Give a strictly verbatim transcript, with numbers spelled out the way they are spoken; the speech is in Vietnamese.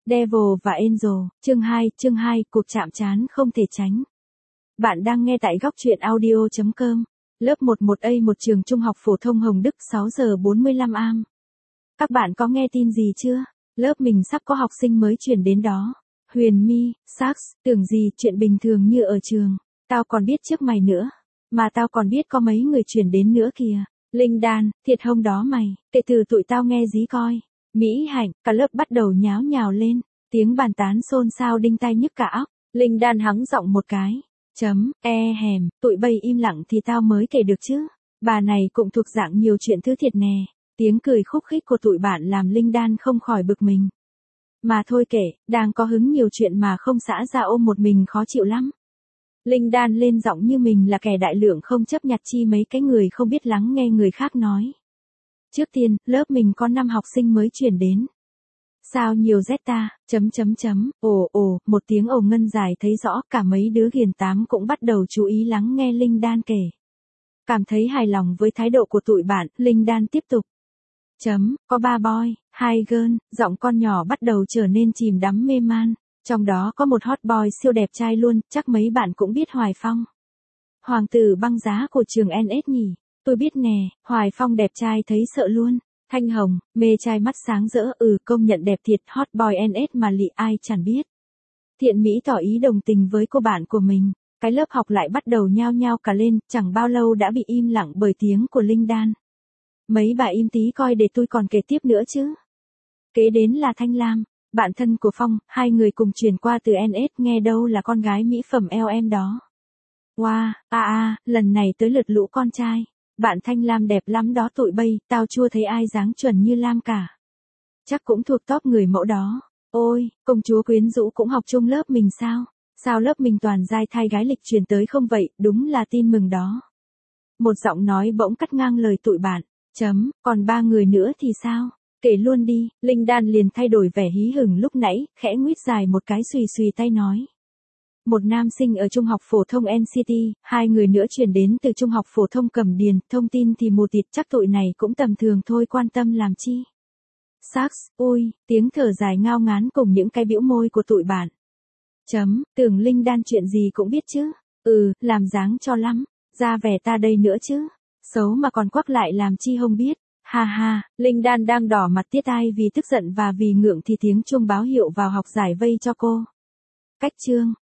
Devil và Angel, chương hai, chương hai, cuộc chạm trán không thể tránh. Bạn đang nghe tại góc truyện audio chấm com, lớp mười một A một trường trung học phổ thông Hồng Đức sáu giờ bốn mươi lăm a m. Các bạn có nghe tin gì chưa? Lớp mình sắp có học sinh mới chuyển đến đó. Huyền My, Sax, tưởng gì chuyện bình thường như ở trường. Tao còn biết trước mày nữa. Mà tao còn biết có mấy người chuyển đến nữa kìa. Linh Đan, thiệt hôm đó mày, kể từ tụi tao nghe dí coi. Mỹ Hạnh, cả lớp bắt đầu nháo nhào lên. Tiếng bàn tán xôn xao đinh tai nhức cả óc. Linh Đan hắng giọng một cái. Chấm, e hèm, tụi bay im lặng thì tao mới kể được chứ. Bà này cũng thuộc dạng nhiều chuyện thứ thiệt nè. Tiếng cười khúc khích của tụi bạn làm Linh Đan không khỏi bực mình. Mà thôi kể, đang có hứng nhiều chuyện mà không xả ra ôm một mình khó chịu lắm. Linh Đan lên giọng như mình là kẻ đại lượng không chấp nhặt chi mấy cái người không biết lắng nghe người khác nói. Trước tiên, lớp mình có năm học sinh mới chuyển đến. Sao nhiều Z ta, chấm chấm chấm, ồ ồ, một tiếng ồ ngân dài thấy rõ cả mấy đứa ghiền tám cũng bắt đầu chú ý lắng nghe Linh Đan kể. Cảm thấy hài lòng với thái độ của tụi bạn, Linh Đan tiếp tục. Chấm, có ba boy, hai girl, giọng con nhỏ bắt đầu trở nên chìm đắm mê man. Trong đó có một hot boy siêu đẹp trai luôn, chắc mấy bạn cũng biết Hoài Phong. Hoàng tử băng giá của trường en ét nhỉ, tôi biết nè, Hoài Phong đẹp trai thấy sợ luôn. Thanh Hồng, mê trai mắt sáng rỡ, ừ công nhận đẹp thiệt, hot boy en ét mà lị ai chẳng biết. Thiện Mỹ tỏ ý đồng tình với cô bạn của mình, cái lớp học lại bắt đầu nhao nhao cả lên, chẳng bao lâu đã bị im lặng bởi tiếng của Linh Đan. Mấy bà im tí coi để tôi còn kể tiếp nữa chứ. Kế đến là Thanh Lam, bạn thân của Phong, hai người cùng chuyển qua từ en ét, nghe đâu là con gái mỹ phẩm lờ em đó. Wow, a a, lần này tới lượt lũ con trai. Bạn Thanh Lam đẹp lắm đó tụi bay, tao chưa thấy ai dáng chuẩn như Lam cả. Chắc cũng thuộc top người mẫu đó. Ôi, công chúa quyến rũ cũng học chung lớp mình sao? Sao lớp mình toàn giai thai gái lịch truyền tới không vậy, đúng là tin mừng đó. Một giọng nói bỗng cắt ngang lời tụi bạn. Chấm, còn ba người nữa thì sao? Kể luôn đi, Linh Đan liền thay đổi vẻ hí hửng lúc nãy, khẽ nguyết dài một cái xùy xùy tay nói. Một nam sinh ở trung học phổ thông en xê tê, hai người nữa chuyển đến từ trung học phổ thông Cẩm Điền, thông tin thì mù tịt, chắc tụi này cũng tầm thường thôi, quan tâm làm chi. Sax, ui, tiếng thở dài ngao ngán cùng những cái bĩu môi của tụi bạn. Chấm, tưởng Linh Đan chuyện gì cũng biết chứ. Ừ, làm dáng cho lắm, ra vẻ ta đây nữa chứ. Xấu mà còn quắc lại làm chi không biết. Ha ha, Linh Đan đang đỏ mặt tiết tai vì tức giận và vì ngượng thì tiếng chuông báo hiệu vào học giải vây cho cô. Cách chương,